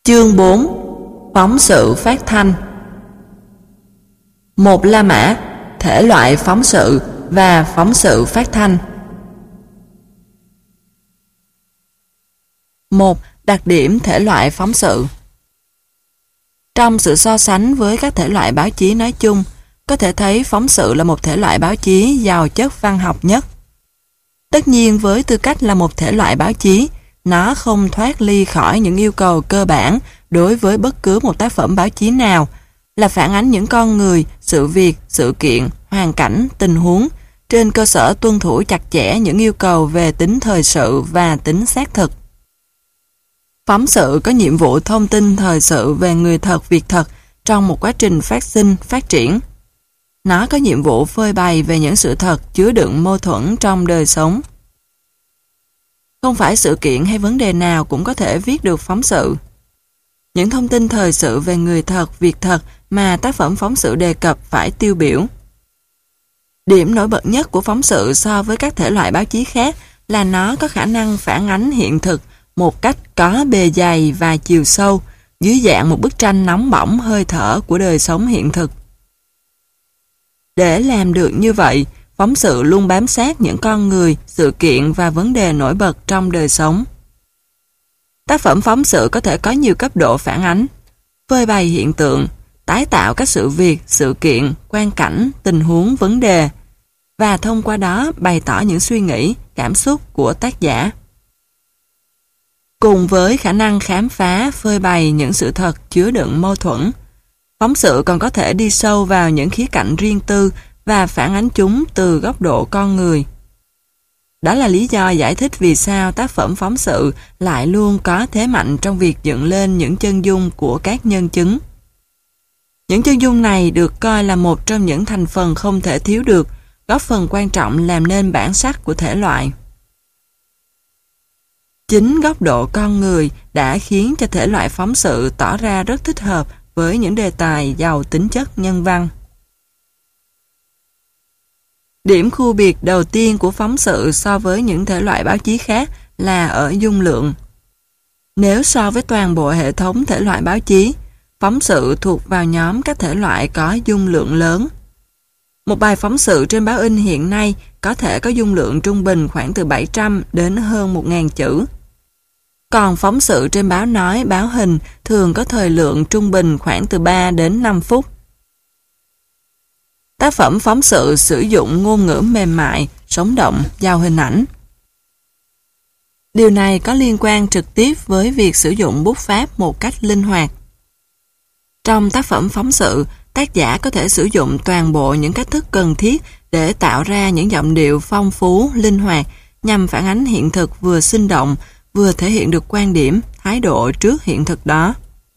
Chương 4. Phóng sự phát thanh. Một La Mã, thể loại phóng sự và phóng sự phát thanh. 1. Đặc điểm thể loại phóng sự. Trong sự so sánh với các thể loại báo chí nói chung, có thể thấy phóng sự là một thể loại báo chí giàu chất văn học nhất. Tất nhiên, với tư cách là một thể loại báo chí, nó không thoát ly khỏi những yêu cầu cơ bản đối với bất cứ một tác phẩm báo chí nào, là phản ánh những con người, sự việc, sự kiện, hoàn cảnh, tình huống, trên cơ sở tuân thủ chặt chẽ những yêu cầu về tính thời sự và tính xác thực. Phóng sự có nhiệm vụ thông tin thời sự về người thật, việc thật trong một quá trình phát sinh, phát triển. Nó có nhiệm vụ phơi bày về những sự thật chứa đựng mâu thuẫn trong đời sống. Không phải sự kiện hay vấn đề nào cũng có thể viết được phóng sự. Những thông tin thời sự về người thật, việc thật mà tác phẩm phóng sự đề cập phải tiêu biểu. Điểm nổi bật nhất của phóng sự so với các thể loại báo chí khác là nó có khả năng phản ánh hiện thực một cách có bề dày và chiều sâu, dưới dạng một bức tranh nóng bỏng hơi thở của đời sống hiện thực. Để làm được như vậy, phóng sự luôn bám sát những con người, sự kiện và vấn đề nổi bật trong đời sống. Tác phẩm phóng sự có thể có nhiều cấp độ phản ánh, phơi bày hiện tượng, tái tạo các sự việc, sự kiện, quan cảnh, tình huống, vấn đề, và thông qua đó bày tỏ những suy nghĩ, cảm xúc của tác giả. Cùng với khả năng khám phá, phơi bày những sự thật chứa đựng mâu thuẫn, phóng sự còn có thể đi sâu vào những khía cạnh riêng tư và phản ánh chúng từ góc độ con người. Đó là lý do giải thích vì sao tác phẩm phóng sự lại luôn có thế mạnh trong việc dựng lên những chân dung của các nhân chứng. Những chân dung này được coi là một trong những thành phần không thể thiếu được, góp phần quan trọng làm nên bản sắc của thể loại. Chính góc độ con người đã khiến cho thể loại phóng sự tỏ ra rất thích hợp với những đề tài giàu tính chất nhân văn. Điểm khu biệt đầu tiên của phóng sự so với những thể loại báo chí khác là ở dung lượng. Nếu so với toàn bộ hệ thống thể loại báo chí, phóng sự thuộc vào nhóm các thể loại có dung lượng lớn. Một bài phóng sự trên báo in hiện nay có thể có dung lượng trung bình khoảng từ 700 đến hơn 1.000 chữ. Còn phóng sự trên báo nói, báo hình thường có thời lượng trung bình khoảng từ 3 đến 5 phút. Tác phẩm phóng sự sử dụng ngôn ngữ mềm mại, sống động, giàu hình ảnh. Điều này có liên quan trực tiếp với việc sử dụng bút pháp một cách linh hoạt. Trong tác phẩm phóng sự, tác giả có thể sử dụng toàn bộ những cách thức cần thiết để tạo ra những giọng điệu phong phú, linh hoạt, nhằm phản ánh hiện thực vừa sinh động, vừa thể hiện được quan điểm, thái độ trước hiện thực đó.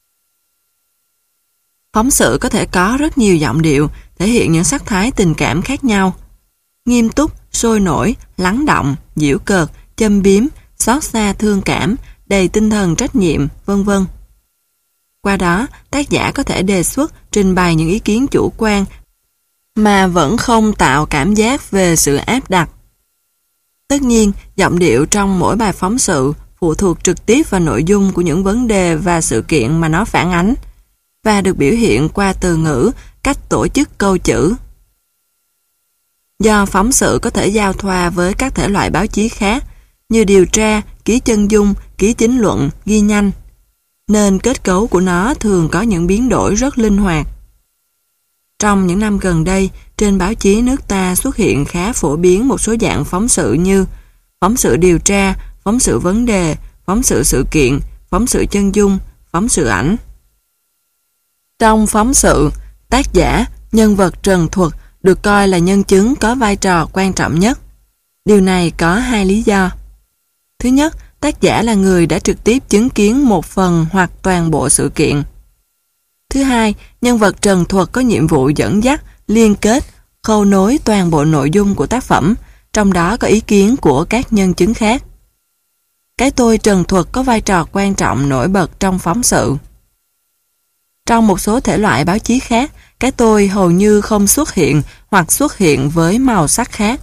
Phóng sự có thể có rất nhiều giọng điệu, thể hiện những sắc thái tình cảm khác nhau. Nghiêm túc, sôi nổi, lắng động, giễu cợt, châm biếm, xót xa thương cảm, đầy tinh thần trách nhiệm, vân vân. Qua đó, tác giả có thể đề xuất, trình bày những ý kiến chủ quan mà vẫn không tạo cảm giác về sự áp đặt. Tất nhiên, giọng điệu trong mỗi bài phóng sự phụ thuộc trực tiếp vào nội dung của những vấn đề và sự kiện mà nó phản ánh, và được biểu hiện qua từ ngữ, cách tổ chức câu chữ. Do phóng sự có thể giao thoa với các thể loại báo chí khác như điều tra, ký chân dung, ký chính luận, ghi nhanh, nên kết cấu của nó thường có những biến đổi rất linh hoạt. Trong những năm gần đây, trên báo chí nước ta xuất hiện khá phổ biến một số dạng phóng sự như phóng sự điều tra, phóng sự vấn đề, phóng sự sự kiện, phóng sự chân dung, phóng sự ảnh. Trong phóng sự, tác giả, nhân vật trần thuật được coi là nhân chứng có vai trò quan trọng nhất. Điều này có hai lý do. Thứ nhất, tác giả là người đã trực tiếp chứng kiến một phần hoặc toàn bộ sự kiện. Thứ hai, nhân vật trần thuật có nhiệm vụ dẫn dắt, liên kết, khâu nối toàn bộ nội dung của tác phẩm, trong đó có ý kiến của các nhân chứng khác. Cái tôi trần thuật có vai trò quan trọng nổi bật trong phóng sự. Trong một số thể loại báo chí khác, cái tôi hầu như không xuất hiện hoặc xuất hiện với màu sắc khác.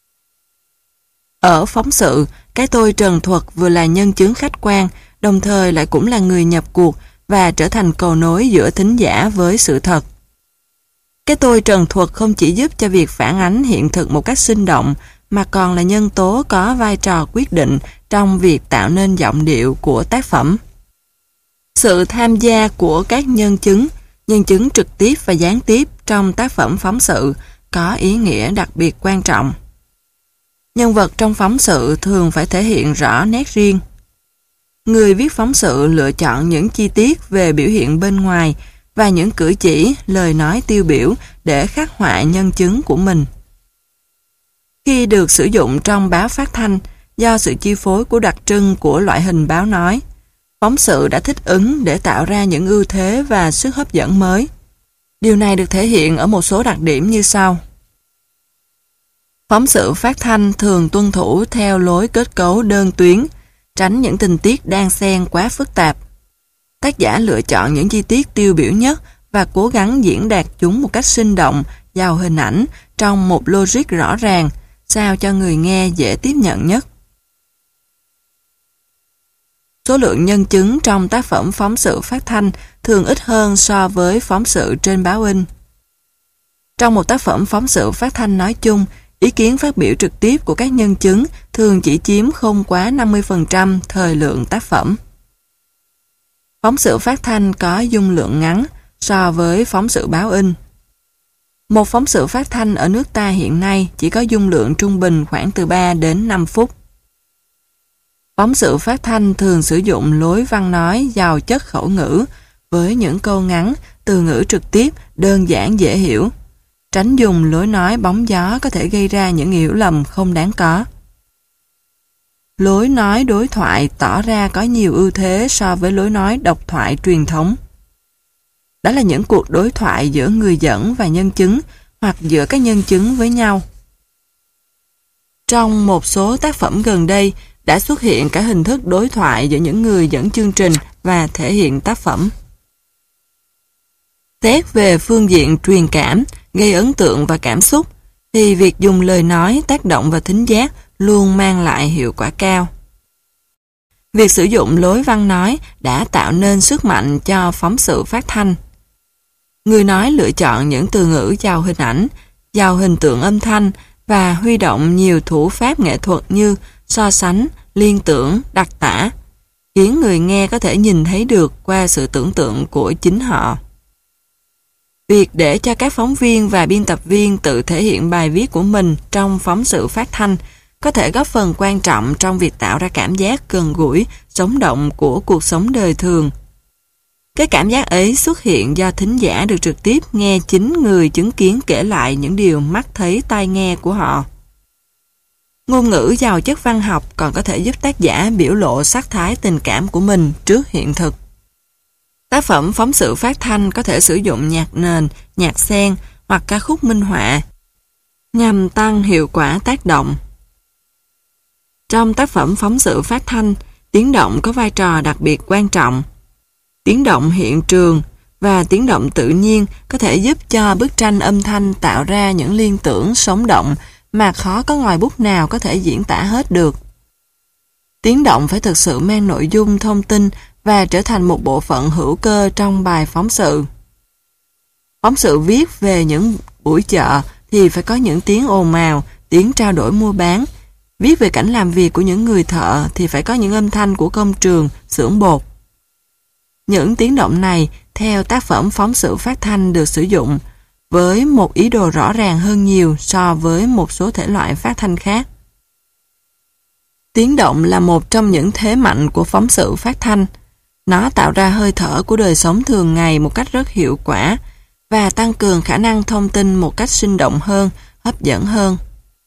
Ở phóng sự, cái tôi trần thuật vừa là nhân chứng khách quan, đồng thời lại cũng là người nhập cuộc, và trở thành cầu nối giữa thính giả với sự thật. Cái tôi trần thuật không chỉ giúp cho việc phản ánh hiện thực một cách sinh động, mà còn là nhân tố có vai trò quyết định trong việc tạo nên giọng điệu của tác phẩm. Sự tham gia của các nhân chứng trực tiếp và gián tiếp trong tác phẩm phóng sự có ý nghĩa đặc biệt quan trọng. Nhân vật trong phóng sự thường phải thể hiện rõ nét riêng. Người viết phóng sự lựa chọn những chi tiết về biểu hiện bên ngoài và những cử chỉ, lời nói tiêu biểu để khắc họa nhân chứng của mình. Khi được sử dụng trong báo phát thanh, do sự chi phối của đặc trưng của loại hình báo nói, phóng sự đã thích ứng để tạo ra những ưu thế và sức hấp dẫn mới. Điều này được thể hiện ở một số đặc điểm như sau. Phóng sự phát thanh thường tuân thủ theo lối kết cấu đơn tuyến, tránh những tình tiết đan xen quá phức tạp. Tác giả lựa chọn những chi tiết tiêu biểu nhất và cố gắng diễn đạt chúng một cách sinh động, giàu hình ảnh, trong một logic rõ ràng, sao cho người nghe dễ tiếp nhận nhất. Số lượng nhân chứng trong tác phẩm phóng sự phát thanh thường ít hơn so với phóng sự trên báo in. Trong một tác phẩm phóng sự phát thanh nói chung, ý kiến phát biểu trực tiếp của các nhân chứng thường chỉ chiếm không quá 50% thời lượng tác phẩm. Phóng sự phát thanh có dung lượng ngắn so với phóng sự báo in. Một phóng sự phát thanh ở nước ta hiện nay chỉ có dung lượng trung bình khoảng từ 3 đến 5 phút. Phóng sự phát thanh thường sử dụng lối văn nói giàu chất khẩu ngữ với những câu ngắn, từ ngữ trực tiếp, đơn giản dễ hiểu. Tránh dùng lối nói bóng gió có thể gây ra những hiểu lầm không đáng có. Lối nói đối thoại tỏ ra có nhiều ưu thế so với lối nói độc thoại truyền thống. Đó là những cuộc đối thoại giữa người dẫn và nhân chứng hoặc giữa các nhân chứng với nhau. Trong một số tác phẩm gần đây đã xuất hiện cả hình thức đối thoại giữa những người dẫn chương trình và thể hiện tác phẩm. Xét về phương diện truyền cảm, gây ấn tượng và cảm xúc, thì việc dùng lời nói tác động vào thính giác luôn mang lại hiệu quả cao. Việc sử dụng lối văn nói đã tạo nên sức mạnh cho phóng sự phát thanh. Người nói lựa chọn những từ ngữ giàu hình ảnh, giàu hình tượng âm thanh và huy động nhiều thủ pháp nghệ thuật như so sánh, liên tưởng, đặc tả, khiến người nghe có thể nhìn thấy được qua sự tưởng tượng của chính họ. Việc để cho các phóng viên và biên tập viên tự thể hiện bài viết của mình trong phóng sự phát thanh có thể góp phần quan trọng trong việc tạo ra cảm giác gần gũi, sống động của cuộc sống đời thường. Cái cảm giác ấy xuất hiện do thính giả được trực tiếp nghe chính người chứng kiến kể lại những điều mắt thấy tai nghe của họ. Ngôn ngữ giàu chất văn học còn có thể giúp tác giả biểu lộ sắc thái tình cảm của mình trước hiện thực. Tác phẩm phóng sự phát thanh có thể sử dụng nhạc nền, nhạc xen hoặc ca khúc minh họa nhằm tăng hiệu quả tác động. Trong tác phẩm phóng sự phát thanh, tiếng động có vai trò đặc biệt quan trọng. Tiếng động hiện trường và tiếng động tự nhiên có thể giúp cho bức tranh âm thanh tạo ra những liên tưởng sống động mà khó có ngòi bút nào có thể diễn tả hết được. Tiếng động phải thực sự mang nội dung thông tin và trở thành một bộ phận hữu cơ trong bài phóng sự. Phóng sự viết về những buổi chợ thì phải có những tiếng ồn ào, tiếng trao đổi mua bán. Viết về cảnh làm việc của những người thợ thì phải có những âm thanh của công trường, xưởng bột. Những tiếng động này, theo tác phẩm phóng sự phát thanh được sử dụng, với một ý đồ rõ ràng hơn nhiều so với một số thể loại phát thanh khác. Tiếng động là một trong những thế mạnh của phóng sự phát thanh. Nó tạo ra hơi thở của đời sống thường ngày một cách rất hiệu quả và tăng cường khả năng thông tin một cách sinh động hơn, hấp dẫn hơn.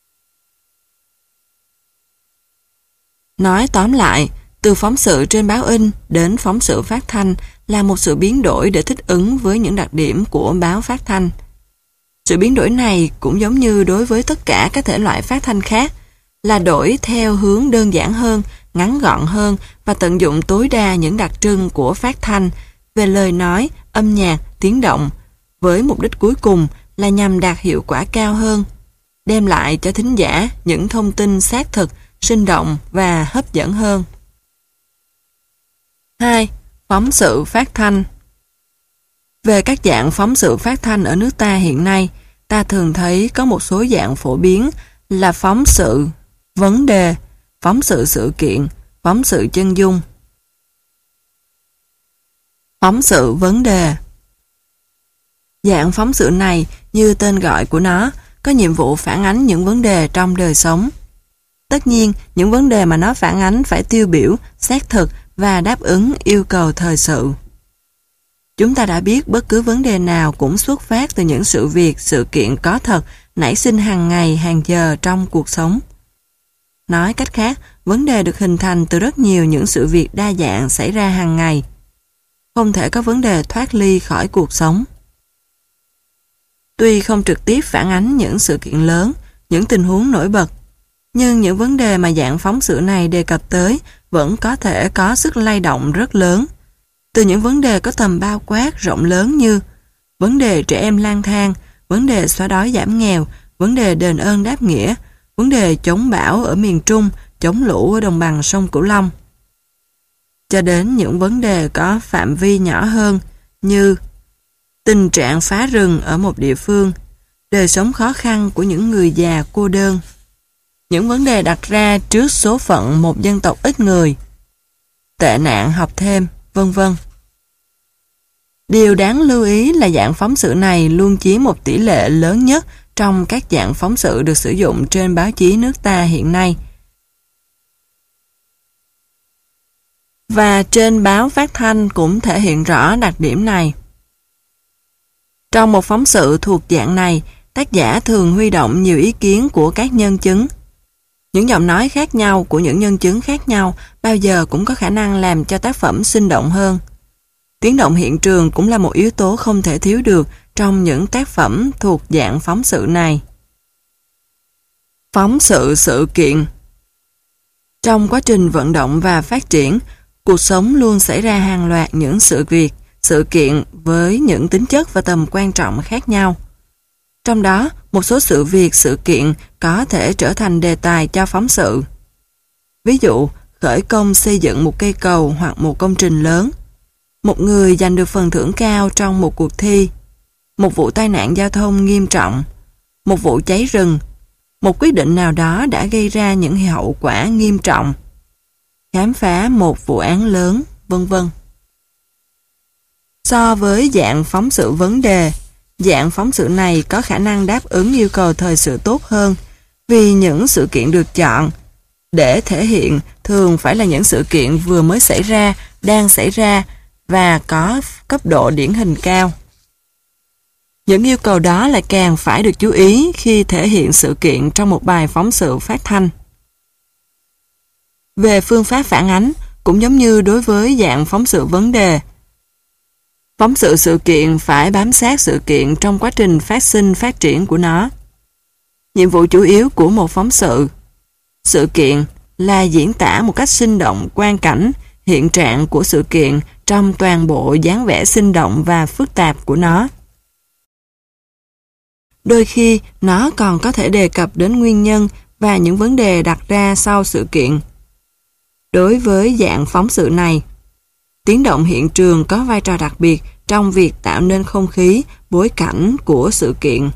Nói tóm lại, từ phóng sự trên báo in đến phóng sự phát thanh là một sự biến đổi để thích ứng với những đặc điểm của báo phát thanh. Sự biến đổi này cũng giống như đối với tất cả các thể loại phát thanh khác, là đổi theo hướng đơn giản hơn, ngắn gọn hơn và tận dụng tối đa những đặc trưng của phát thanh về lời nói, âm nhạc, tiếng động, với mục đích cuối cùng là nhằm đạt hiệu quả cao hơn, đem lại cho thính giả những thông tin xác thực, sinh động và hấp dẫn hơn. 2. Phóng sự phát thanh. Về các dạng phóng sự phát thanh ở nước ta hiện nay, ta thường thấy có một số dạng phổ biến là phóng sự vấn đề, phóng sự sự kiện, phóng sự chân dung. Phóng sự vấn đề. Dạng phóng sự này, như tên gọi của nó, có nhiệm vụ phản ánh những vấn đề trong đời sống. Tất nhiên, những vấn đề mà nó phản ánh phải tiêu biểu, xác thực và đáp ứng yêu cầu thời sự. Chúng ta đã biết bất cứ vấn đề nào cũng xuất phát từ những sự việc, sự kiện có thật, nảy sinh hàng ngày, hàng giờ trong cuộc sống. Nói cách khác, vấn đề được hình thành từ rất nhiều những sự việc đa dạng xảy ra hàng ngày. Không thể có vấn đề thoát ly khỏi cuộc sống. Tuy không trực tiếp phản ánh những sự kiện lớn, những tình huống nổi bật, nhưng những vấn đề mà dạng phóng sự này đề cập tới vẫn có thể có sức lay động rất lớn. Từ những vấn đề có tầm bao quát rộng lớn như vấn đề trẻ em lang thang, vấn đề xóa đói giảm nghèo, vấn đề đền ơn đáp nghĩa, vấn đề chống bão ở miền Trung, chống lũ ở đồng bằng sông Cửu Long, cho đến những vấn đề có phạm vi nhỏ hơn như tình trạng phá rừng ở một địa phương, đời sống khó khăn của những người già cô đơn, những vấn đề đặt ra trước số phận một dân tộc ít người, tệ nạn học thêm, vân vân. Điều đáng lưu ý là dạng phóng sự này luôn chiếm một tỷ lệ lớn nhất trong các dạng phóng sự được sử dụng trên báo chí nước ta hiện nay. Và trên báo phát thanh cũng thể hiện rõ đặc điểm này. Trong một phóng sự thuộc dạng này, tác giả thường huy động nhiều ý kiến của các nhân chứng. Những giọng nói khác nhau của những nhân chứng khác nhau bao giờ cũng có khả năng làm cho tác phẩm sinh động hơn. Tiếng động hiện trường cũng là một yếu tố không thể thiếu được trong những tác phẩm thuộc dạng phóng sự này. Phóng sự sự kiện. Trong quá trình vận động và phát triển, cuộc sống luôn xảy ra hàng loạt những sự việc, sự kiện với những tính chất và tầm quan trọng khác nhau. Trong đó, một số sự việc, sự kiện có thể trở thành đề tài cho phóng sự. Ví dụ, khởi công xây dựng một cây cầu hoặc một công trình lớn, một người giành được phần thưởng cao trong một cuộc thi, một vụ tai nạn giao thông nghiêm trọng, một vụ cháy rừng, một quyết định nào đó đã gây ra những hậu quả nghiêm trọng, khám phá một vụ án lớn, vân vân. So với dạng phóng sự vấn đề, dạng phóng sự này có khả năng đáp ứng yêu cầu thời sự tốt hơn vì những sự kiện được chọn để thể hiện thường phải là những sự kiện vừa mới xảy ra, đang xảy ra và có cấp độ điển hình cao. Những yêu cầu đó lại càng phải được chú ý khi thể hiện sự kiện trong một bài phóng sự phát thanh. Về phương pháp phản ánh, cũng giống như đối với dạng phóng sự vấn đề, phóng sự sự kiện phải bám sát sự kiện trong quá trình phát sinh phát triển của nó. Nhiệm vụ chủ yếu của một phóng sự kiện là diễn tả một cách sinh động quang cảnh, hiện trạng của sự kiện trong toàn bộ dáng vẻ sinh động và phức tạp của nó. Đôi khi, nó còn có thể đề cập đến nguyên nhân và những vấn đề đặt ra sau sự kiện. Đối với dạng phóng sự này, tiếng động hiện trường có vai trò đặc biệt trong việc tạo nên không khí, bối cảnh của sự kiện.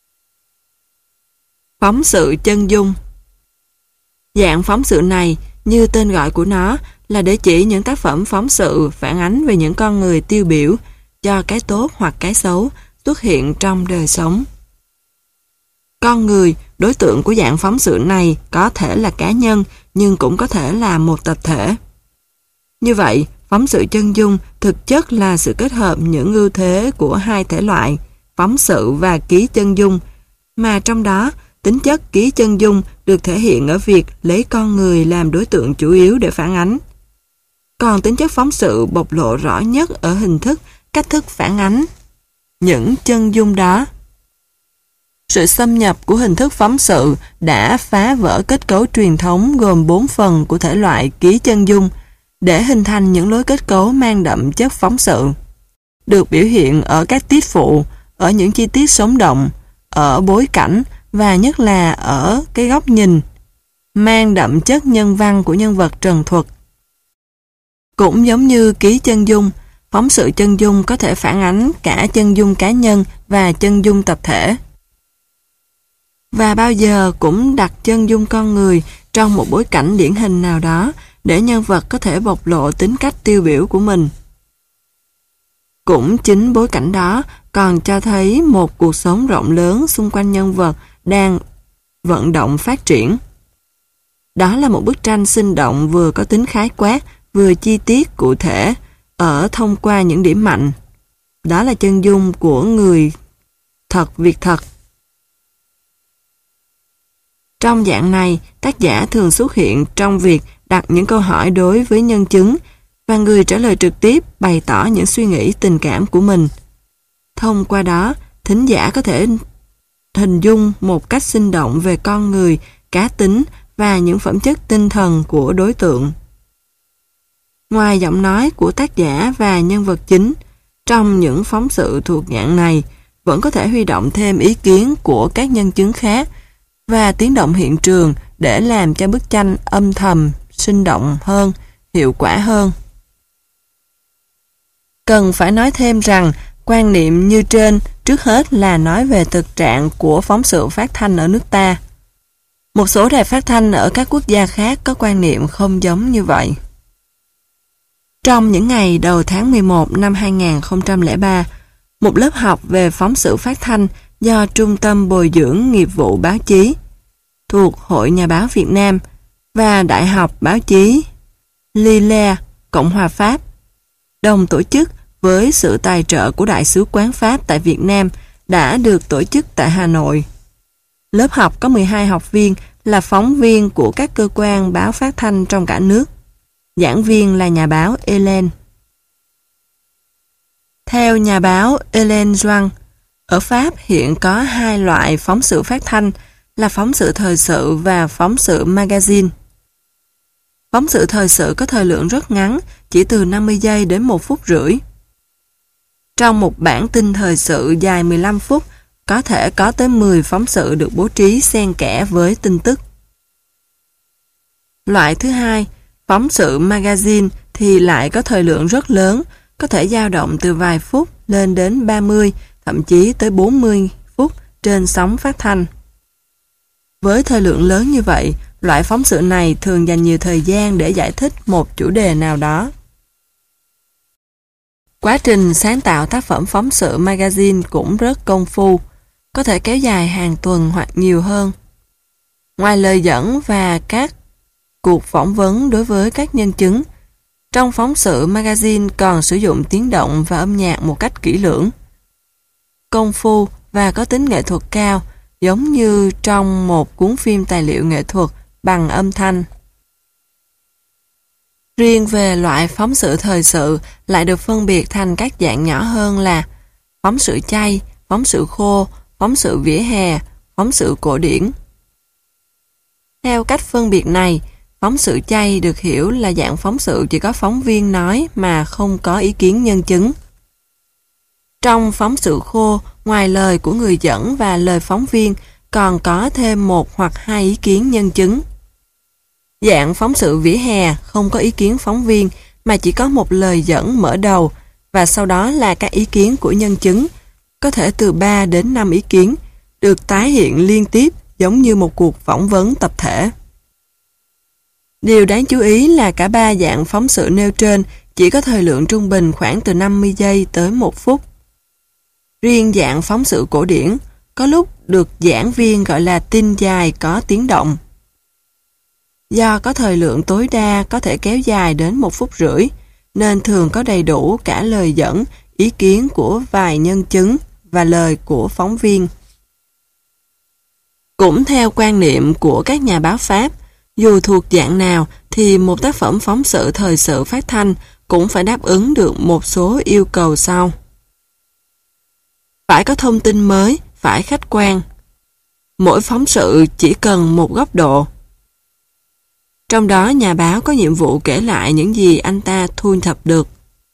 Phóng sự chân dung. Dạng phóng sự này, như tên gọi của nó, là để chỉ những tác phẩm phóng sự phản ánh về những con người tiêu biểu cho cái tốt hoặc cái xấu xuất hiện trong đời sống. Con người, đối tượng của dạng phóng sự này có thể là cá nhân nhưng cũng có thể là một tập thể. Như vậy, phóng sự chân dung thực chất là sự kết hợp những ưu thế của hai thể loại, phóng sự và ký chân dung, mà trong đó tính chất ký chân dung được thể hiện ở việc lấy con người làm đối tượng chủ yếu để phản ánh. Còn tính chất phóng sự bộc lộ rõ nhất ở hình thức, cách thức phản ánh những chân dung đó. Sự xâm nhập của hình thức phóng sự đã phá vỡ kết cấu truyền thống gồm 4 phần của thể loại ký chân dung để hình thành những lối kết cấu mang đậm chất phóng sự, được biểu hiện ở các tiết phụ, ở những chi tiết sống động, ở bối cảnh và nhất là ở cái góc nhìn, mang đậm chất nhân văn của nhân vật trần thuật. Cũng giống như ký chân dung, phóng sự chân dung có thể phản ánh cả chân dung cá nhân và chân dung tập thể. Và bao giờ cũng đặt chân dung con người trong một bối cảnh điển hình nào đó để nhân vật có thể bộc lộ tính cách tiêu biểu của mình. Cũng chính bối cảnh đó còn cho thấy một cuộc sống rộng lớn xung quanh nhân vật đang vận động phát triển. Đó là một bức tranh sinh động vừa có tính khái quát, vừa chi tiết cụ thể, ở thông qua những điểm mạnh. Đó là chân dung của người thật việc thật. Trong dạng này, tác giả thường xuất hiện trong việc đặt những câu hỏi đối với nhân chứng và người trả lời trực tiếp bày tỏ những suy nghĩ tình cảm của mình. Thông qua đó, thính giả có thể hình dung một cách sinh động về con người, cá tính và những phẩm chất tinh thần của đối tượng. Ngoài giọng nói của tác giả và nhân vật chính, trong những phóng sự thuộc dạng này vẫn có thể huy động thêm ý kiến của các nhân chứng khác và tiếng động hiện trường để làm cho bức tranh âm thầm, sinh động hơn, hiệu quả hơn. Cần phải nói thêm rằng quan niệm như trên trước hết là nói về thực trạng của phóng sự phát thanh ở nước ta. Một số đài phát thanh ở các quốc gia khác có quan niệm không giống như vậy. Trong những ngày đầu tháng 11 năm 2003, một lớp học về phóng sự phát thanh do Trung tâm Bồi dưỡng Nghiệp vụ Báo chí thuộc Hội Nhà báo Việt Nam và Đại học Báo chí Lille, Cộng hòa Pháp đồng tổ chức với sự tài trợ của Đại sứ quán Pháp tại Việt Nam đã được tổ chức tại Hà Nội. Lớp học có 12 học viên là phóng viên của các cơ quan báo phát thanh trong cả nước. Giảng viên là nhà báo Hélène. Theo nhà báo Hélène Joan, ở Pháp hiện có hai loại phóng sự phát thanh là phóng sự thời sự và phóng sự magazine. Phóng sự thời sự có thời lượng rất ngắn, chỉ từ 50 giây đến 1 phút rưỡi. Trong một bản tin thời sự dài 15 phút, có thể có tới 10 phóng sự được bố trí xen kẽ với tin tức. Loại thứ hai, phóng sự magazine thì lại có thời lượng rất lớn, có thể dao động từ vài phút lên đến 30, thậm chí tới 40 phút trên sóng phát thanh. Với thời lượng lớn như vậy, loại phóng sự này thường dành nhiều thời gian để giải thích một chủ đề nào đó. Quá trình sáng tạo tác phẩm phóng sự magazine cũng rất công phu, có thể kéo dài hàng tuần hoặc nhiều hơn. Ngoài lời dẫn và các cuộc phỏng vấn đối với các nhân chứng, trong phóng sự magazine còn sử dụng tiếng động và âm nhạc một cách kỹ lưỡng, công phu và có tính nghệ thuật cao, giống như trong một cuốn phim tài liệu nghệ thuật bằng âm thanh. Riêng về loại phóng sự thời sự lại được phân biệt thành các dạng nhỏ hơn là phóng sự chay, phóng sự khô, phóng sự vỉa hè, phóng sự cổ điển. Theo cách phân biệt này, phóng sự chay được hiểu là dạng phóng sự chỉ có phóng viên nói mà không có ý kiến nhân chứng. Trong phóng sự khô, ngoài lời của người dẫn và lời phóng viên, còn có thêm một hoặc hai ý kiến nhân chứng. Dạng phóng sự vỉa hè không có ý kiến phóng viên mà chỉ có một lời dẫn mở đầu và sau đó là các ý kiến của nhân chứng, có thể từ 3 đến 5 ý kiến, được tái hiện liên tiếp giống như một cuộc phỏng vấn tập thể. Điều đáng chú ý là cả ba dạng phóng sự nêu trên chỉ có thời lượng trung bình khoảng từ 50 giây tới 1 phút. Riêng dạng phóng sự cổ điển, có lúc được giảng viên gọi là tin dài có tiếng động. Do có thời lượng tối đa có thể kéo dài đến 1 phút rưỡi, nên thường có đầy đủ cả lời dẫn, ý kiến của vài nhân chứng và lời của phóng viên. Cũng theo quan niệm của các nhà báo Pháp, dù thuộc dạng nào thì một tác phẩm phóng sự thời sự phát thanh cũng phải đáp ứng được một số yêu cầu sau. Phải có thông tin mới, phải khách quan. Mỗi phóng sự chỉ cần một góc độ. Trong đó nhà báo có nhiệm vụ kể lại những gì anh ta thu thập được.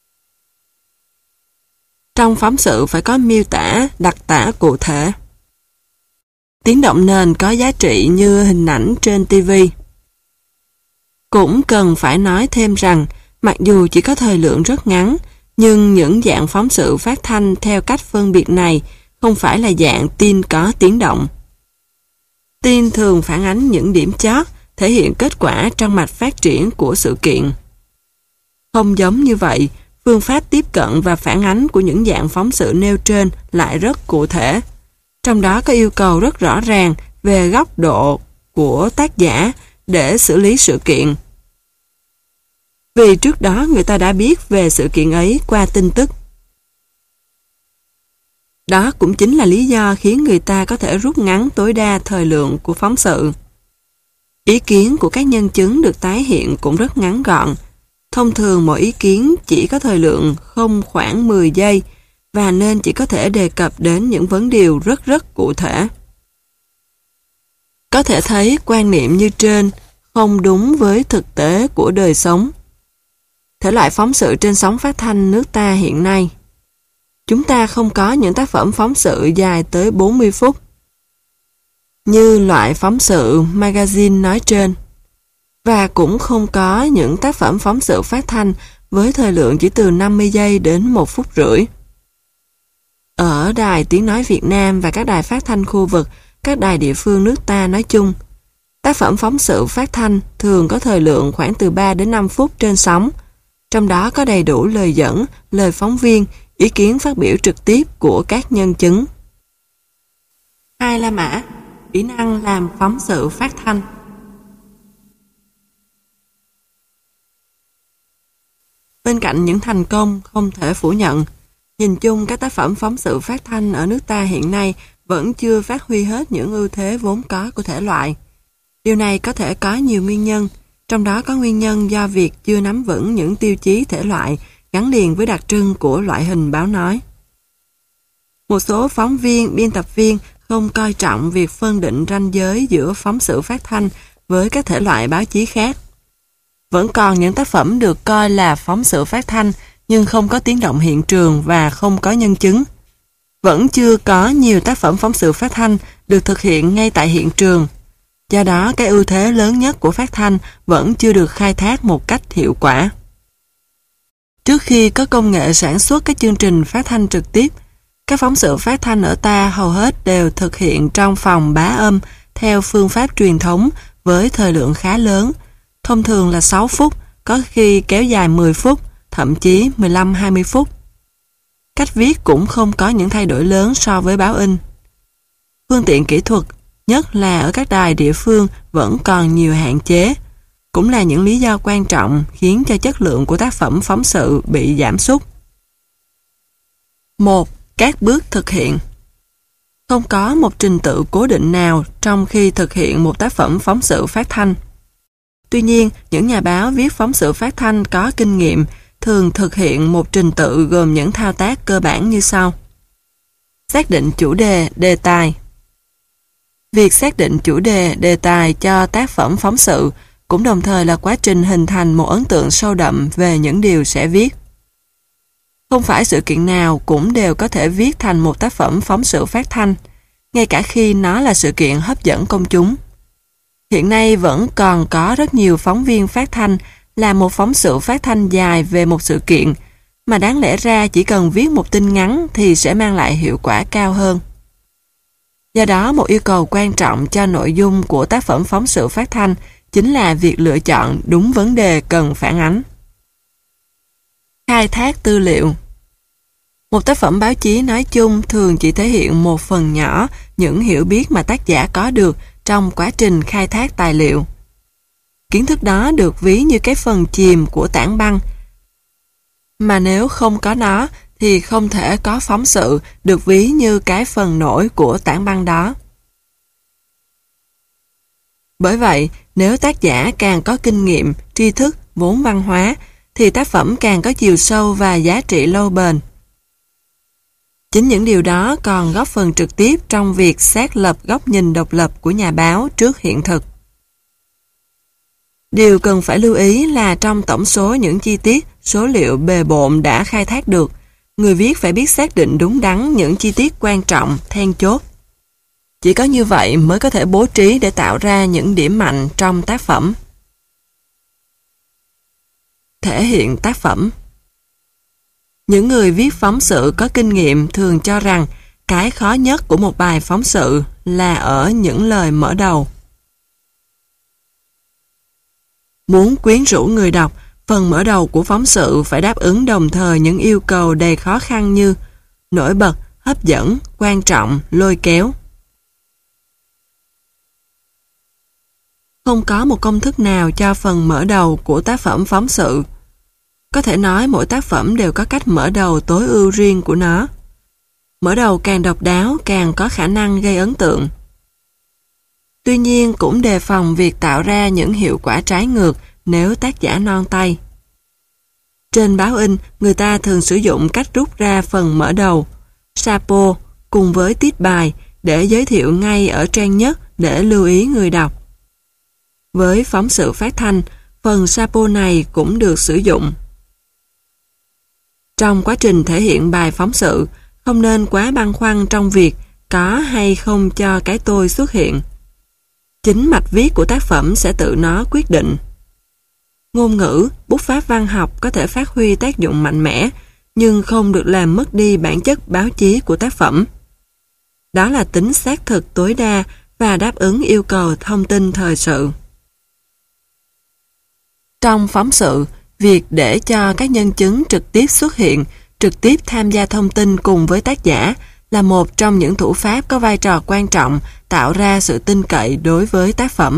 Trong phóng sự phải có miêu tả, đặc tả cụ thể. Tiếng động nền có giá trị như hình ảnh trên TV. Cũng cần phải nói thêm rằng Mặc dù chỉ có thời lượng rất ngắn, nhưng những dạng phóng sự phát thanh theo cách phân biệt này không phải là dạng tin có tiếng động. Tin thường phản ánh những điểm chót, thể hiện kết quả trong mạch phát triển của sự kiện. Không giống như vậy, phương pháp tiếp cận và phản ánh của những dạng phóng sự nêu trên lại rất cụ thể. Trong đó có yêu cầu rất rõ ràng về góc độ của tác giả để xử lý sự kiện. Vì trước đó người ta đã biết về sự kiện ấy qua tin tức. Đó cũng chính là lý do khiến người ta có thể rút ngắn tối đa thời lượng của phóng sự. Ý kiến của các nhân chứng được tái hiện cũng rất ngắn gọn. Thông thường mỗi ý kiến chỉ có thời lượng không khoảng 10 giây và nên chỉ có thể đề cập đến những vấn đề rất cụ thể. Có thể thấy quan niệm như trên không đúng với thực tế của đời sống. Thể loại phóng sự trên sóng phát thanh nước ta hiện nay. Chúng ta không có những tác phẩm phóng sự dài tới 40 phút như loại phóng sự magazine nói trên, và cũng không có những tác phẩm phóng sự phát thanh với thời lượng chỉ từ 50 giây đến 1 phút rưỡi. Ở Đài Tiếng Nói Việt Nam và các đài phát thanh khu vực, các đài địa phương nước ta nói chung, tác phẩm phóng sự phát thanh thường có thời lượng khoảng từ 3 đến 5 phút trên sóng, trong đó có đầy đủ lời dẫn, lời phóng viên, ý kiến phát biểu trực tiếp của các nhân chứng. 2. La Mã, kỹ năng làm phóng sự phát thanh. Bên cạnh những thành công không thể phủ nhận, nhìn chung các tác phẩm phóng sự phát thanh ở nước ta hiện nay vẫn chưa phát huy hết những ưu thế vốn có của thể loại. Điều này có thể có nhiều nguyên nhân, trong đó có nguyên nhân do việc chưa nắm vững những tiêu chí thể loại gắn liền với đặc trưng của loại hình báo nói. Một số phóng viên, biên tập viên không coi trọng việc phân định ranh giới giữa phóng sự phát thanh với các thể loại báo chí khác. Vẫn còn những tác phẩm được coi là phóng sự phát thanh nhưng không có tiếng động hiện trường và không có nhân chứng. Vẫn chưa có nhiều tác phẩm phóng sự phát thanh được thực hiện ngay tại hiện trường. Do đó, cái ưu thế lớn nhất của phát thanh vẫn chưa được khai thác một cách hiệu quả. Trước khi có công nghệ sản xuất các chương trình phát thanh trực tiếp, các phóng sự phát thanh ở ta hầu hết đều thực hiện trong phòng bá âm theo phương pháp truyền thống với thời lượng khá lớn, thông thường là 6 phút, có khi kéo dài 10 phút, thậm chí 15-20 phút. Cách viết cũng không có những thay đổi lớn so với báo in. Phương tiện kỹ thuật, nhất là ở các đài địa phương, vẫn còn nhiều hạn chế, cũng là những lý do quan trọng khiến cho chất lượng của tác phẩm phóng sự bị giảm sút. 1. Các bước thực hiện. Không có một trình tự cố định nào trong khi thực hiện một tác phẩm phóng sự phát thanh. Tuy nhiên, những nhà báo viết phóng sự phát thanh có kinh nghiệm thường thực hiện một trình tự gồm những thao tác cơ bản như sau. Xác định chủ đề, đề tài. Việc xác định chủ đề, đề tài cho tác phẩm phóng sự cũng đồng thời là quá trình hình thành một ấn tượng sâu đậm về những điều sẽ viết. Không phải sự kiện nào cũng đều có thể viết thành một tác phẩm phóng sự phát thanh, ngay cả khi nó là sự kiện hấp dẫn công chúng. Hiện nay vẫn còn có rất nhiều phóng viên phát thanh làm một phóng sự phát thanh dài về một sự kiện, mà đáng lẽ ra chỉ cần viết một tin ngắn thì sẽ mang lại hiệu quả cao hơn. Do đó, một yêu cầu quan trọng cho nội dung của tác phẩm phóng sự phát thanh chính là việc lựa chọn đúng vấn đề cần phản ánh. Khai thác tư liệu. Một tác phẩm báo chí nói chung thường chỉ thể hiện một phần nhỏ những hiểu biết mà tác giả có được trong quá trình khai thác tài liệu. Kiến thức đó được ví như cái phần chìm của tảng băng, mà nếu không có nó thì không thể có phóng sự được ví như cái phần nổi của tảng băng đó. Bởi vậy, nếu tác giả càng có kinh nghiệm, tri thức, vốn văn hóa, thì tác phẩm càng có chiều sâu và giá trị lâu bền. Chính những điều đó còn góp phần trực tiếp trong việc xác lập góc nhìn độc lập của nhà báo trước hiện thực. Điều cần phải lưu ý là trong tổng số những chi tiết, số liệu bề bộn đã khai thác được, người viết phải biết xác định đúng đắn những chi tiết quan trọng, then chốt. Chỉ có như vậy mới có thể bố trí để tạo ra những điểm mạnh trong tác phẩm. thể hiện tác phẩm. Những người viết phóng sự có kinh nghiệm thường cho rằng cái khó nhất của một bài phóng sự là ở những lời mở đầu. Muốn quyến rũ người đọc, phần mở đầu của phóng sự phải đáp ứng đồng thời những yêu cầu đầy khó khăn như nổi bật, hấp dẫn, quan trọng, lôi kéo. Không có một công thức nào cho phần mở đầu của tác phẩm phóng sự. Có thể nói mỗi tác phẩm đều có cách mở đầu tối ưu riêng của nó. Mở đầu càng độc đáo càng có khả năng gây ấn tượng. Tuy nhiên cũng đề phòng việc tạo ra những hiệu quả trái ngược nếu tác giả non tay. Trên báo in, người ta thường sử dụng cách rút ra phần mở đầu, sapo cùng với tiết bài để giới thiệu ngay ở trang nhất để lưu ý người đọc. Với phóng sự phát thanh, phần sapo này cũng được sử dụng. Trong quá trình thể hiện bài phóng sự, không nên quá băn khoăn trong việc có hay không cho cái tôi xuất hiện. Chính mạch viết của tác phẩm sẽ tự nó quyết định. Ngôn ngữ, bút pháp văn học có thể phát huy tác dụng mạnh mẽ, nhưng không được làm mất đi bản chất báo chí của tác phẩm. Đó là tính xác thực tối đa và đáp ứng yêu cầu thông tin thời sự. Trong phóng sự, việc để cho các nhân chứng trực tiếp xuất hiện, trực tiếp tham gia thông tin cùng với tác giả là một trong những thủ pháp có vai trò quan trọng tạo ra sự tin cậy đối với tác phẩm.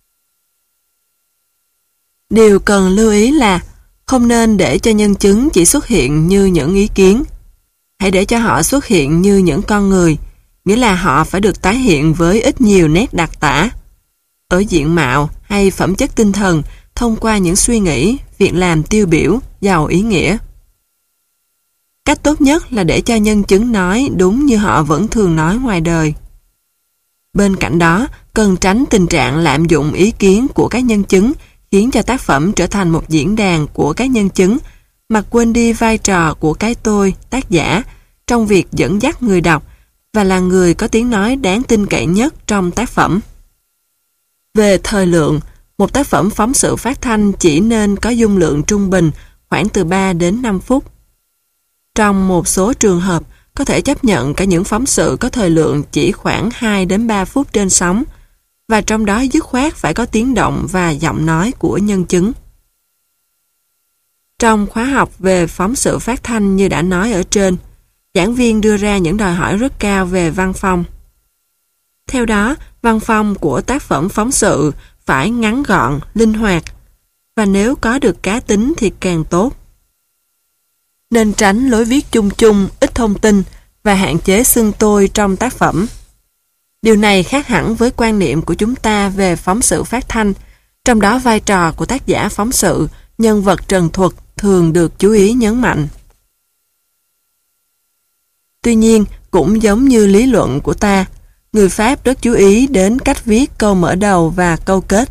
Điều cần lưu ý là không nên để cho nhân chứng chỉ xuất hiện như những ý kiến. Hãy để cho họ xuất hiện như những con người, nghĩa là họ phải được tái hiện với ít nhiều nét đặc tả, ở diện mạo hay phẩm chất tinh thần thông qua những suy nghĩ, việc làm tiêu biểu, giàu ý nghĩa. Cách tốt nhất là để cho nhân chứng nói đúng như họ vẫn thường nói ngoài đời. Bên cạnh đó, cần tránh tình trạng lạm dụng ý kiến của các nhân chứng khiến cho tác phẩm trở thành một diễn đàn của các nhân chứng mà quên đi vai trò của cái tôi, tác giả trong việc dẫn dắt người đọc và là người có tiếng nói đáng tin cậy nhất trong tác phẩm. Về thời lượng, một tác phẩm phóng sự phát thanh chỉ nên có dung lượng trung bình khoảng từ 3 đến 5 phút. Trong một số trường hợp, có thể chấp nhận cả những phóng sự có thời lượng chỉ khoảng 2 đến 3 phút trên sóng, và trong đó dứt khoát phải có tiếng động và giọng nói của nhân chứng. Trong khóa học về phóng sự phát thanh như đã nói ở trên, giảng viên đưa ra những đòi hỏi rất cao về văn phong. Theo đó, văn phong của tác phẩm phóng sự phải ngắn gọn, linh hoạt, và nếu có được cá tính thì càng tốt. Nên tránh lối viết chung chung, ít thông tin và hạn chế xưng tôi trong tác phẩm. Điều này khác hẳn với quan niệm của chúng ta về phóng sự phát thanh, trong đó vai trò của tác giả phóng sự, nhân vật trần thuật thường được chú ý nhấn mạnh. Tuy nhiên, cũng giống như lý luận của ta, người Pháp rất chú ý đến cách viết câu mở đầu và câu kết.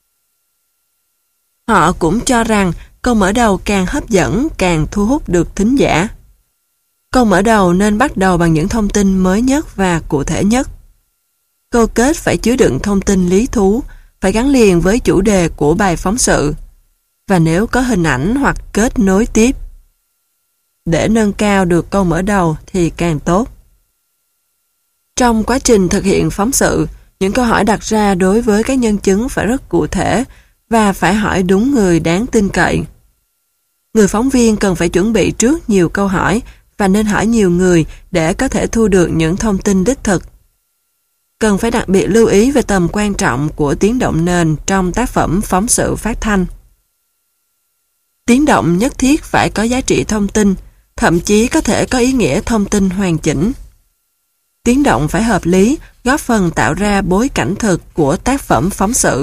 Họ cũng cho rằng câu mở đầu càng hấp dẫn càng thu hút được thính giả. Câu mở đầu nên bắt đầu bằng những thông tin mới nhất và cụ thể nhất. Câu kết phải chứa đựng thông tin lý thú, phải gắn liền với chủ đề của bài phóng sự, và nếu có hình ảnh hoặc kết nối tiếp. Để nâng cao được câu mở đầu thì càng tốt. Trong quá trình thực hiện phóng sự, những câu hỏi đặt ra đối với các nhân chứng phải rất cụ thể và phải hỏi đúng người đáng tin cậy. Người phóng viên cần phải chuẩn bị trước nhiều câu hỏi và nên hỏi nhiều người để có thể thu được những thông tin đích thực. Cần phải đặc biệt lưu ý về tầm quan trọng của tiếng động nền trong tác phẩm phóng sự phát thanh. Tiếng động nhất thiết phải có giá trị thông tin, thậm chí có thể có ý nghĩa thông tin hoàn chỉnh. Tiếng động phải hợp lý, góp phần tạo ra bối cảnh thực của tác phẩm phóng sự.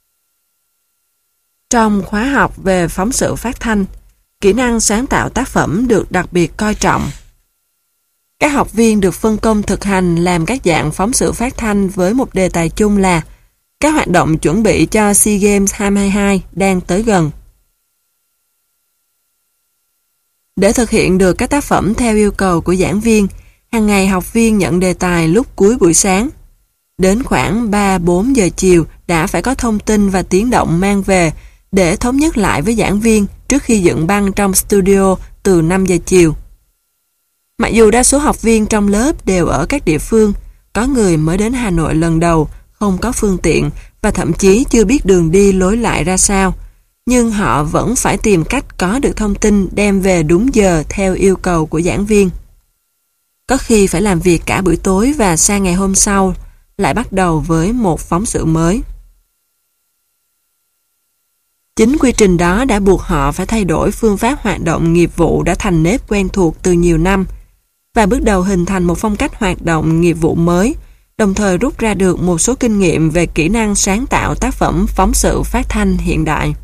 Trong khóa học về phóng sự phát thanh, kỹ năng sáng tạo tác phẩm được đặc biệt coi trọng. Các học viên được phân công thực hành làm các dạng phóng sự phát thanh với một đề tài chung là các hoạt động chuẩn bị cho SEA Games 2022 đang tới gần. Để thực hiện được các tác phẩm theo yêu cầu của giảng viên, hàng ngày học viên nhận đề tài lúc cuối buổi sáng. Đến khoảng 3-4 giờ chiều đã phải có thông tin và tiếng động mang về để thống nhất lại với giảng viên trước trước khi dựng băng trong studio từ 5 giờ chiều. Mặc dù đa số học viên trong lớp đều ở các địa phương, có người mới đến Hà Nội lần đầu, không có phương tiện và thậm chí chưa biết đường đi lối lại ra sao, nhưng họ vẫn phải tìm cách có được thông tin đem về đúng giờ theo yêu cầu của giảng viên. Có khi phải làm việc cả buổi tối và sang ngày hôm sau lại bắt đầu với một phóng sự mới. Chính quy trình đó đã buộc họ phải thay đổi phương pháp hoạt động nghiệp vụ đã thành nếp quen thuộc từ nhiều năm và bước đầu hình thành một phong cách hoạt động nghiệp vụ mới, đồng thời rút ra được một số kinh nghiệm về kỹ năng sáng tạo tác phẩm phóng sự phát thanh hiện đại.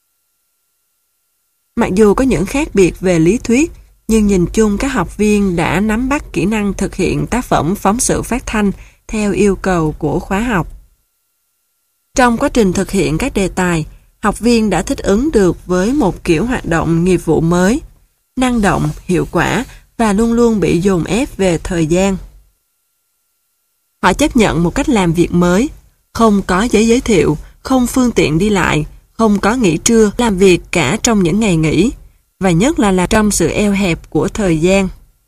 Mặc dù có những khác biệt về lý thuyết, nhưng nhìn chung các học viên đã nắm bắt kỹ năng thực hiện tác phẩm phóng sự phát thanh theo yêu cầu của khóa học. Trong quá trình thực hiện các đề tài, học viên đã thích ứng được với một kiểu hoạt động nghiệp vụ mới, năng động, hiệu quả và luôn luôn bị dồn ép về thời gian. Họ chấp nhận một cách làm việc mới, không có giấy giới thiệu, không phương tiện đi lại, không có nghỉ trưa, làm việc cả trong những ngày nghỉ, và nhất là làm trong sự eo hẹp của thời gian.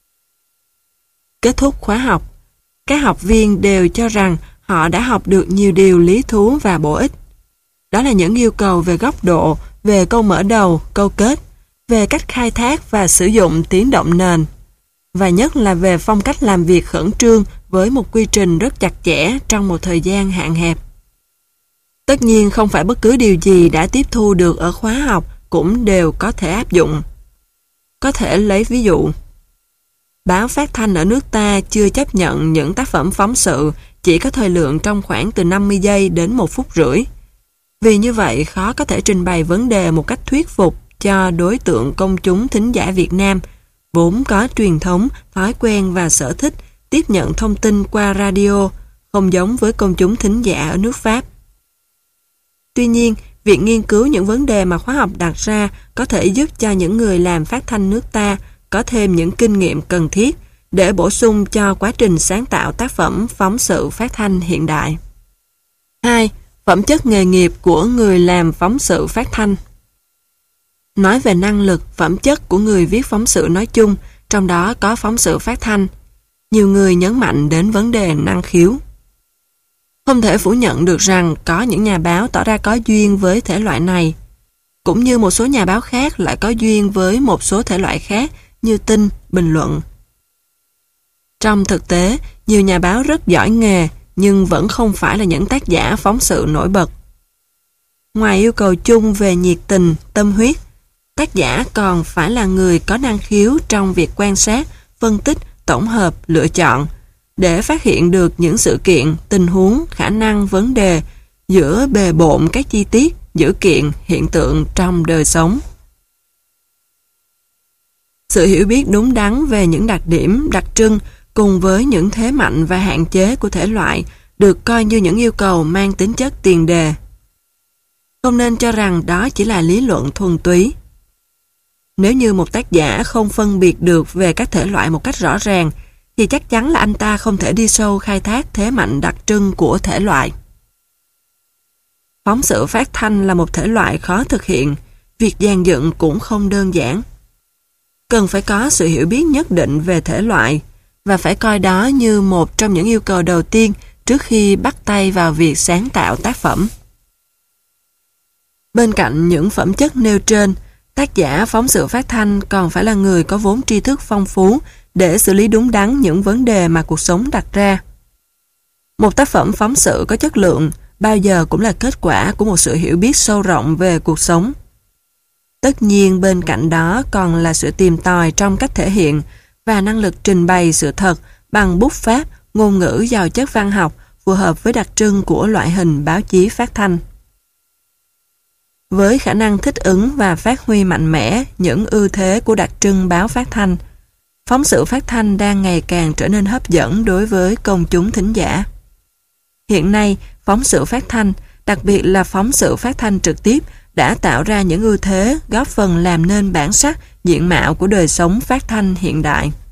Kết thúc khóa học, các học viên đều cho rằng họ đã học được nhiều điều lý thú và bổ ích. Đó là những yêu cầu về góc độ, về câu mở đầu, câu kết, về cách khai thác và sử dụng tiếng động nền, và nhất là về phong cách làm việc khẩn trương với một quy trình rất chặt chẽ trong một thời gian hạn hẹp. Tất nhiên không phải bất cứ điều gì đã tiếp thu được ở khóa học cũng đều có thể áp dụng. Có thể lấy ví dụ, báo phát thanh ở nước ta chưa chấp nhận những tác phẩm phóng sự chỉ có thời lượng trong khoảng từ 50 giây đến 1 phút rưỡi. Vì như vậy khó có thể trình bày vấn đề một cách thuyết phục cho đối tượng công chúng thính giả Việt Nam, vốn có truyền thống, thói quen và sở thích tiếp nhận thông tin qua radio, không giống với công chúng thính giả ở nước Pháp. Tuy nhiên, việc nghiên cứu những vấn đề mà khóa học đặt ra có thể giúp cho những người làm phát thanh nước ta có thêm những kinh nghiệm cần thiết để bổ sung cho quá trình sáng tạo tác phẩm phóng sự phát thanh hiện đại. 2. Phẩm chất nghề nghiệp của người làm phóng sự phát thanh. Nói về năng lực, phẩm chất của người viết phóng sự nói chung, trong đó có phóng sự phát thanh, nhiều người nhấn mạnh đến vấn đề năng khiếu. Không thể phủ nhận được rằng có những nhà báo tỏ ra có duyên với thể loại này, cũng như một số nhà báo khác lại có duyên với một số thể loại khác như tin, bình luận. Trong thực tế, nhiều nhà báo rất giỏi nghề nhưng vẫn không phải là những tác giả phóng sự nổi bật. Ngoài yêu cầu chung về nhiệt tình, tâm huyết, tác giả còn phải là người có năng khiếu trong việc quan sát, phân tích, tổng hợp, lựa chọn, để phát hiện được những sự kiện, tình huống, khả năng, vấn đề giữa bề bộn các chi tiết, dữ kiện, hiện tượng trong đời sống. Sự hiểu biết đúng đắn về những đặc điểm, đặc trưng cùng với những thế mạnh và hạn chế của thể loại được coi như những yêu cầu mang tính chất tiền đề. Không nên cho rằng đó chỉ là lý luận thuần túy. Nếu như một tác giả không phân biệt được về các thể loại một cách rõ ràng, thì chắc chắn là anh ta không thể đi sâu khai thác thế mạnh đặc trưng của thể loại. Phóng sự phát thanh là một thể loại khó thực hiện, việc dàn dựng cũng không đơn giản. Cần phải có sự hiểu biết nhất định về thể loại, và phải coi đó như một trong những yêu cầu đầu tiên trước khi bắt tay vào việc sáng tạo tác phẩm. Bên cạnh những phẩm chất nêu trên, tác giả phóng sự phát thanh còn phải là người có vốn tri thức phong phú để xử lý đúng đắn những vấn đề mà cuộc sống đặt ra. Một tác phẩm phóng sự có chất lượng bao giờ cũng là kết quả của một sự hiểu biết sâu rộng về cuộc sống. Tất nhiên bên cạnh đó còn là sự tìm tòi trong cách thể hiện và năng lực trình bày sự thật bằng bút pháp, ngôn ngữ giàu chất văn học phù hợp với đặc trưng của loại hình báo chí phát thanh. Với khả năng thích ứng và phát huy mạnh mẽ những ưu thế của đặc trưng báo phát thanh, phóng sự phát thanh đang ngày càng trở nên hấp dẫn đối với công chúng thính giả. Hiện nay, phóng sự phát thanh, đặc biệt là phóng sự phát thanh trực tiếp, đã tạo ra những ưu thế góp phần làm nên bản sắc, diện mạo của đời sống phát thanh hiện đại.